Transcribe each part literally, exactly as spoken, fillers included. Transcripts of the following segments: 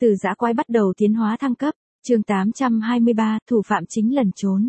Từ dã quái bắt đầu tiến hóa thăng cấp, chương tám trăm hai mươi ba, thủ phạm chính lẩn trốn.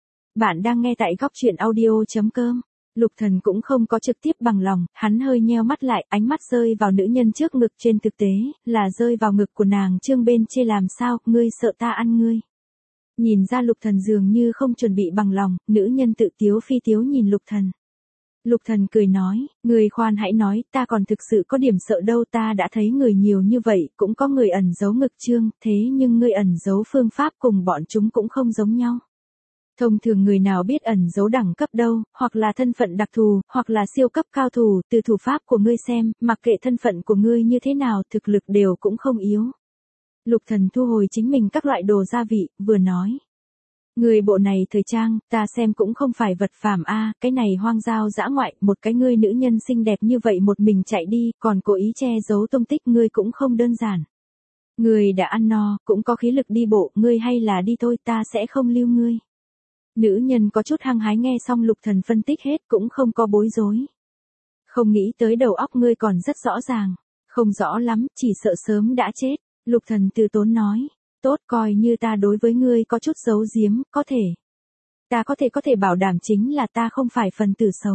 Bạn đang nghe tại góc truyện audio.com. Lục Thần cũng không có trực tiếp bằng lòng, hắn hơi nheo mắt lại, ánh mắt rơi vào nữ nhân trước ngực, trên thực tế, là rơi vào ngực của nàng. Trương bên chê làm sao, ngươi sợ ta ăn ngươi. Nhìn ra Lục Thần dường như không chuẩn bị bằng lòng, nữ nhân tự tiếu phi tiếu nhìn Lục Thần. Lục Thần cười nói, người khoan hãy nói, ta còn thực sự có điểm sợ đâu, ta đã thấy người nhiều như vậy, cũng có người ẩn giấu ngực Trương, thế nhưng ngươi ẩn giấu phương pháp cùng bọn chúng cũng không giống nhau. Thông thường người nào biết ẩn giấu đẳng cấp đâu, hoặc là thân phận đặc thù, hoặc là siêu cấp cao thủ, từ thủ pháp của ngươi xem, mặc kệ thân phận của ngươi như thế nào, thực lực đều cũng không yếu. Lục Thần thu hồi chính mình các loại đồ gia vị, vừa nói. Người bộ này thời trang, ta xem cũng không phải vật phàm a, cái này hoang giao dã ngoại, một cái ngươi nữ nhân xinh đẹp như vậy một mình chạy đi, còn cố ý che giấu tung tích ngươi cũng không đơn giản. Ngươi đã ăn no, cũng có khí lực đi bộ, ngươi hay là đi thôi, ta sẽ không lưu ngươi. Nữ nhân có chút hăng hái nghe xong Lục Thần phân tích hết cũng không có bối rối. Không nghĩ tới đầu óc ngươi còn rất rõ ràng, không rõ lắm, chỉ sợ sớm đã chết. Lục Thần từ tốn nói. Tốt, coi như ta đối với ngươi có chút giấu giếm, có thể. Ta có thể có thể bảo đảm chính là ta không phải phần tử xấu.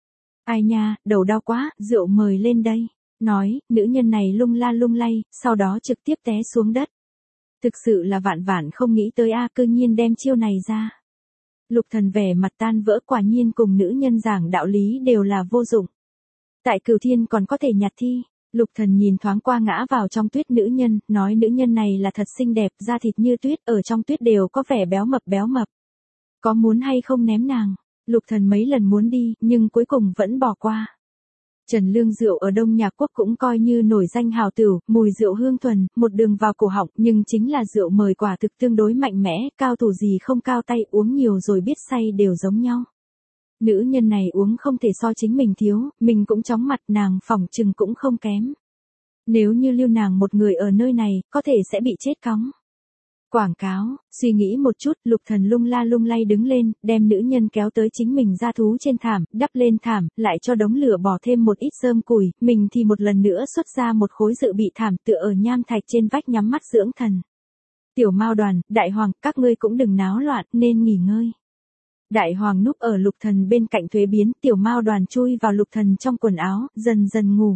Ai nha, đầu đau quá, rượu mời lên đây. Nói, nữ nhân này lung la lung lay, sau đó trực tiếp té xuống đất. Thực sự là vạn vạn không nghĩ tới a, cư nhiên đem chiêu này ra. Lục Thần vẻ mặt tan vỡ, quả nhiên cùng nữ nhân giảng đạo lý đều là vô dụng. Tại Cửu Thiên còn có thể nhặt thi. Lục Thần nhìn thoáng qua ngã vào trong tuyết nữ nhân, nói nữ nhân này là thật xinh đẹp, da thịt như tuyết, ở trong tuyết đều có vẻ béo mập béo mập. Có muốn hay không ném nàng? Lục Thần mấy lần muốn đi, nhưng cuối cùng vẫn bỏ qua. Trần Lương rượu ở Đông Nhạc Quốc cũng coi như nổi danh hào tửu, mùi rượu hương thuần, một đường vào cổ họng, nhưng chính là rượu mời quả thực tương đối mạnh mẽ, cao thủ gì không cao tay, uống nhiều rồi biết say đều giống nhau. Nữ nhân này uống không thể so chính mình thiếu, mình cũng chóng mặt, nàng phỏng chừng cũng không kém. Nếu như lưu nàng một người ở nơi này, có thể sẽ bị chết cóng. Quảng cáo, suy nghĩ một chút, Lục Thần lung la lung lay đứng lên, đem nữ nhân kéo tới chính mình ra thú trên thảm, đắp lên thảm, lại cho đống lửa bỏ thêm một ít rơm củi, mình thì một lần nữa xuất ra một khối dự bị thảm tựa ở nham thạch trên vách nhắm mắt dưỡng thần. Tiểu Mao Đoàn, Đại Hoàng, các ngươi cũng đừng náo loạn, nên nghỉ ngơi. Đại Hoàng núp ở Lục Thần bên cạnh thuế biến, Tiểu Mao Đoàn chui vào Lục Thần trong quần áo, dần dần ngủ.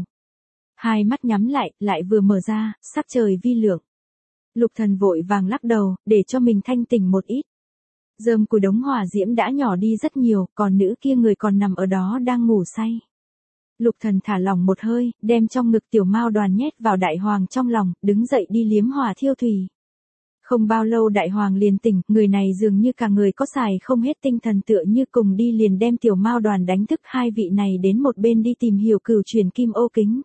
Hai mắt nhắm lại, lại vừa mở ra, sắc trời vi lượng. Lục Thần vội vàng lắc đầu, để cho mình thanh tỉnh một ít. Rơm củi đống hỏa diễm đã nhỏ đi rất nhiều, còn nữ kia người còn nằm ở đó đang ngủ say. Lục Thần thả lỏng một hơi, đem trong ngực Tiểu Mao Đoàn nhét vào Đại Hoàng trong lòng, đứng dậy đi liếm hỏa thiêu thủy. Không bao lâu Đại Hoàng liền tỉnh, người này dường như cả người có xài không hết tinh thần, tựa như cùng đi liền đem Tiểu Mao Đoàn đánh thức. Hai vị này đến một bên đi tìm hiểu cửu truyền kim ô kính.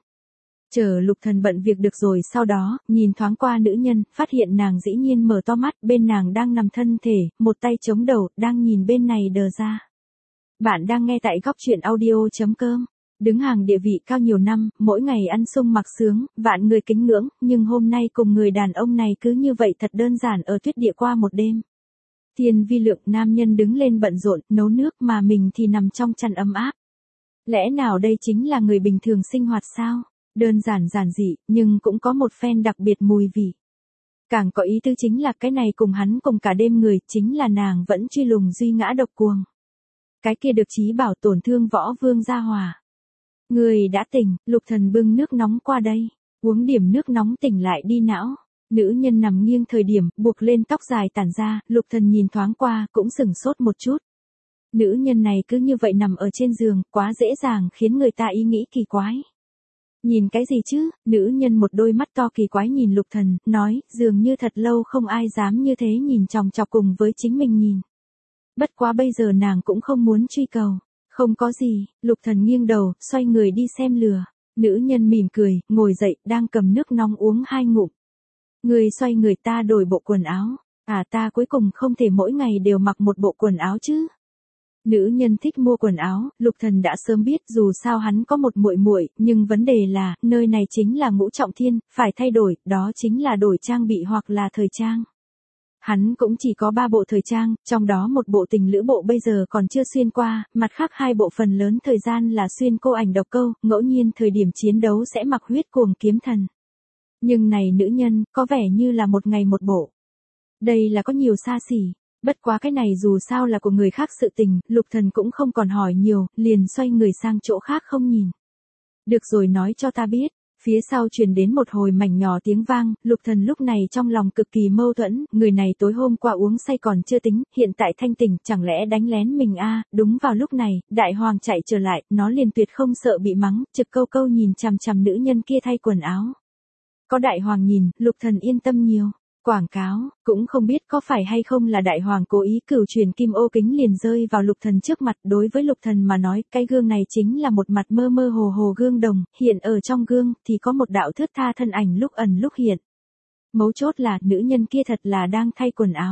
Chờ Lục Thần bận việc được rồi, sau đó, nhìn thoáng qua nữ nhân, phát hiện nàng dĩ nhiên mở to mắt, bên nàng đang nằm thân thể, một tay chống đầu, đang nhìn bên này đờ ra. Bạn đang nghe tại góc truyện audio.com. Đứng hàng địa vị cao nhiều năm, mỗi ngày ăn sung mặc sướng, vạn người kính ngưỡng, nhưng hôm nay cùng người đàn ông này cứ như vậy thật đơn giản ở tuyết địa qua một đêm. Thiên vi lượng, nam nhân đứng lên bận rộn, nấu nước mà mình thì nằm trong chăn ấm áp. Lẽ nào đây chính là người bình thường sinh hoạt sao? Đơn giản giản dị, nhưng cũng có một phen đặc biệt mùi vị. Càng có ý tứ chính là cái này cùng hắn cùng cả đêm người, chính là nàng vẫn truy lùng duy ngã độc cuồng. Cái kia được chí bảo tổn thương võ vương gia hòa. Người đã tỉnh, Lục Thần bưng nước nóng qua đây, uống điểm nước nóng tỉnh lại đi não. Nữ nhân nằm nghiêng thời điểm, buộc lên tóc dài tản ra, Lục Thần nhìn thoáng qua, cũng sửng sốt một chút. Nữ nhân này cứ như vậy nằm ở trên giường, quá dễ dàng khiến người ta ý nghĩ kỳ quái. Nhìn cái gì chứ, nữ nhân một đôi mắt to kỳ quái nhìn Lục Thần, nói, dường như thật lâu không ai dám như thế nhìn chòng chọc cùng với chính mình nhìn. Bất quá bây giờ nàng cũng không muốn truy cầu. Không có gì, Lục Thần nghiêng đầu, xoay người đi xem lửa. Nữ nhân mỉm cười, ngồi dậy, đang cầm nước nóng uống hai ngụm. Người xoay người, ta đổi bộ quần áo. À, ta cuối cùng không thể mỗi ngày đều mặc một bộ quần áo chứ. Nữ nhân thích mua quần áo, Lục Thần đã sớm biết, dù sao hắn có một muội muội, nhưng vấn đề là, nơi này chính là Ngũ Trọng Thiên, phải thay đổi, đó chính là đổi trang bị hoặc là thời trang. Hắn cũng chỉ có ba bộ thời trang, trong đó một bộ tình lữ bộ bây giờ còn chưa xuyên qua, mặt khác hai bộ phần lớn thời gian là xuyên cô ảnh độc câu, ngẫu nhiên thời điểm chiến đấu sẽ mặc huyết cuồng kiếm thần. Nhưng này nữ nhân, có vẻ như là một ngày một bộ. Đây là có nhiều xa xỉ. Bất quá cái này dù sao là của người khác sự tình, Lục Thần cũng không còn hỏi nhiều, liền xoay người sang chỗ khác không nhìn. Được rồi, nói cho ta biết. Phía sau truyền đến một hồi mảnh nhỏ tiếng vang, Lục Thần lúc này trong lòng cực kỳ mâu thuẫn, người này tối hôm qua uống say còn chưa tính, hiện tại thanh tỉnh, chẳng lẽ đánh lén mình a? À? Đúng vào lúc này, Đại Hoàng chạy trở lại, nó liền tuyệt không sợ bị mắng, trực câu câu nhìn chằm chằm nữ nhân kia thay quần áo. Có Đại Hoàng nhìn, Lục Thần yên tâm nhiều. Quảng cáo, cũng không biết có phải hay không là Đại Hoàng cố ý cửu truyền kim ô kính liền rơi vào Lục Thần trước mặt. Đối với Lục Thần mà nói, cái gương này chính là một mặt mơ mơ hồ hồ gương đồng, hiện ở trong gương thì có một đạo thướt tha thân ảnh lúc ẩn lúc hiện. Mấu chốt là nữ nhân kia thật là đang thay quần áo.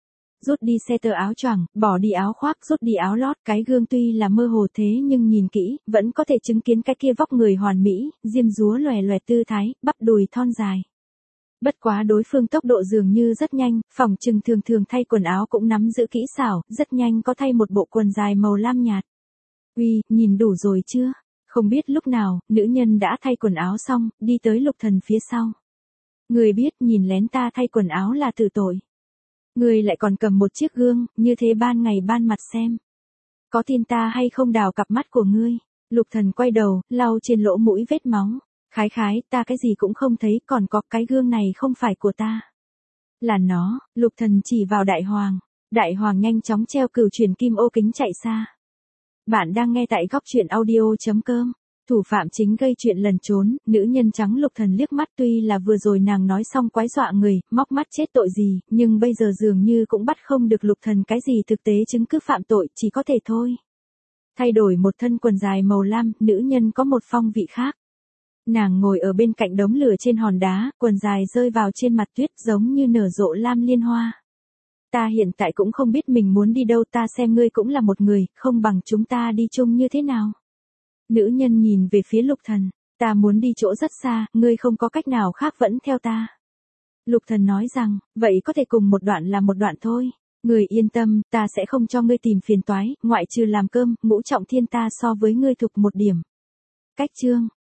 Rút đi xe tơ áo choàng, bỏ đi áo khoác, rút đi áo lót, cái gương tuy là mơ hồ thế nhưng nhìn kỹ, vẫn có thể chứng kiến cái kia vóc người hoàn mỹ, diêm dúa lòe loẹt tư thái, bắp đùi thon dài. Bất quá đối phương tốc độ dường như rất nhanh, phỏng chừng thường thường thay quần áo cũng nắm giữ kỹ xảo, rất nhanh có thay một bộ quần dài màu lam nhạt. Uy, nhìn đủ rồi chưa? Không biết lúc nào, nữ nhân đã thay quần áo xong, đi tới Lục Thần phía sau. Người biết nhìn lén ta thay quần áo là tử tội. Người lại còn cầm một chiếc gương, như thế ban ngày ban mặt xem. Có tin ta hay không đào cặp mắt của ngươi? Lục Thần quay đầu, lau trên lỗ mũi vết máu. Khái khái, ta cái gì cũng không thấy, còn có cái gương này không phải của ta. Là nó. Lục Thần chỉ vào Đại Hoàng. Đại Hoàng nhanh chóng treo cửu truyền kim ô kính chạy xa. Bạn đang nghe tại góc truyện audio chấm com. Thủ phạm chính gây chuyện lẩn trốn, nữ nhân trắng Lục Thần liếc mắt, tuy là vừa rồi nàng nói xong quái dọa người, móc mắt chết tội gì, nhưng bây giờ dường như cũng bắt không được Lục Thần cái gì thực tế chứng cứ phạm tội, chỉ có thể thôi. Thay đổi một thân quần dài màu lam, nữ nhân có một phong vị khác. Nàng ngồi ở bên cạnh đống lửa trên hòn đá, quần dài rơi vào trên mặt tuyết giống như nở rộ lam liên hoa. Ta hiện tại cũng không biết mình muốn đi đâu, ta xem ngươi cũng là một người, không bằng chúng ta đi chung như thế nào. Nữ nhân nhìn về phía Lục Thần, ta muốn đi chỗ rất xa, ngươi không có cách nào khác vẫn theo ta. Lục Thần nói rằng, vậy có thể cùng một đoạn là một đoạn thôi. Ngươi yên tâm, ta sẽ không cho ngươi tìm phiền toái, ngoại trừ làm cơm, ngũ trọng thiên ta so với ngươi thục một điểm. Cách chương